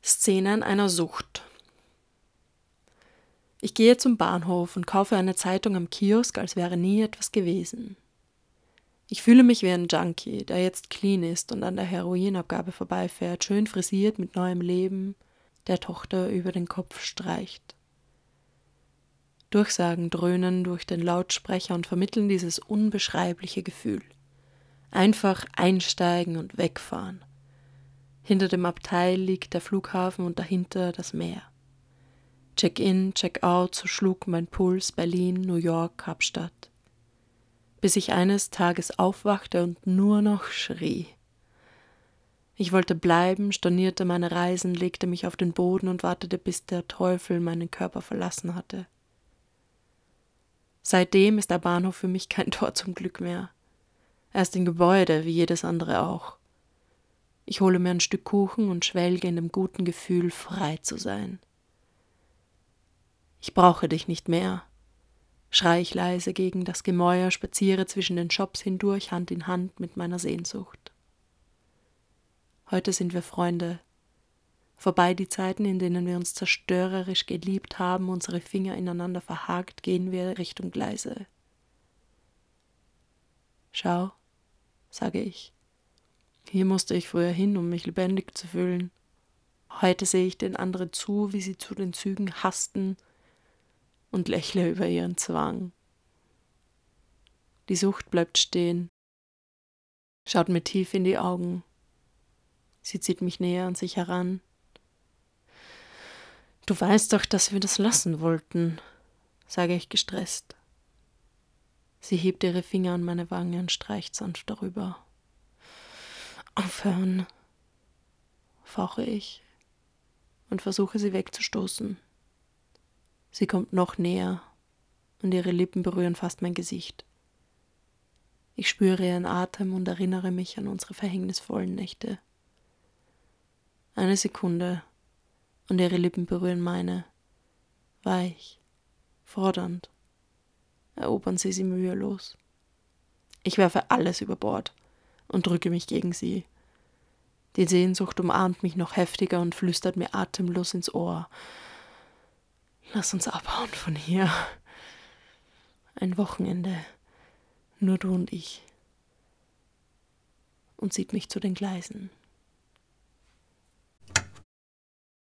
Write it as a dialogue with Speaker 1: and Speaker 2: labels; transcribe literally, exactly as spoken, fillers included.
Speaker 1: Szenen einer Sucht. Ich gehe zum Bahnhof und kaufe eine Zeitung am Kiosk, als wäre nie etwas gewesen. Ich fühle mich wie ein Junkie, der jetzt clean ist und an der Heroinabgabe vorbeifährt, schön frisiert mit neuem Leben, der Tochter über den Kopf streicht. Durchsagen dröhnen durch den Lautsprecher und vermitteln dieses unbeschreibliche Gefühl. Einfach einsteigen und wegfahren. Hinter dem Abteil liegt der Flughafen und dahinter das Meer. Check-in, Check-out, so schlug mein Puls Berlin, New York, Kapstadt. Bis ich eines Tages aufwachte und nur noch schrie. Ich wollte bleiben, stornierte meine Reisen, legte mich auf den Boden und wartete, bis der Teufel meinen Körper verlassen hatte. Seitdem ist der Bahnhof für mich kein Tor zum Glück mehr. Er ist ein Gebäude, wie jedes andere auch. Ich hole mir ein Stück Kuchen und schwelge in dem guten Gefühl, frei zu sein. Ich brauche dich nicht mehr, schreie ich leise gegen das Gemäuer, spaziere zwischen den Shops hindurch, Hand in Hand mit meiner Sehnsucht. Heute sind wir Freunde. Vorbei die Zeiten, in denen wir uns zerstörerisch geliebt haben, unsere Finger ineinander verhakt, gehen wir Richtung Gleise. Schau, sage ich. Hier musste ich früher hin, um mich lebendig zu fühlen. Heute sehe ich den anderen zu, wie sie zu den Zügen hasten und lächle über ihren Zwang. Die Sucht bleibt stehen, schaut mir tief in die Augen. Sie zieht mich näher an sich heran. Du weißt doch, dass wir das lassen wollten, sage ich gestresst. Sie hebt ihre Finger an meine Wange und streicht sanft darüber. Aufhören, fauche ich und versuche sie wegzustoßen. Sie kommt noch näher und ihre Lippen berühren fast mein Gesicht. Ich spüre ihren Atem und erinnere mich an unsere verhängnisvollen Nächte. Eine Sekunde und ihre Lippen berühren meine. Weich, fordernd, erobern sie sie mühelos. Ich werfe alles über Bord und drücke mich gegen sie. Die Sehnsucht umarmt mich noch heftiger und flüstert mir atemlos ins Ohr. Lass uns abhauen von hier. Ein Wochenende, nur du und ich. Und zieht mich zu den Gleisen.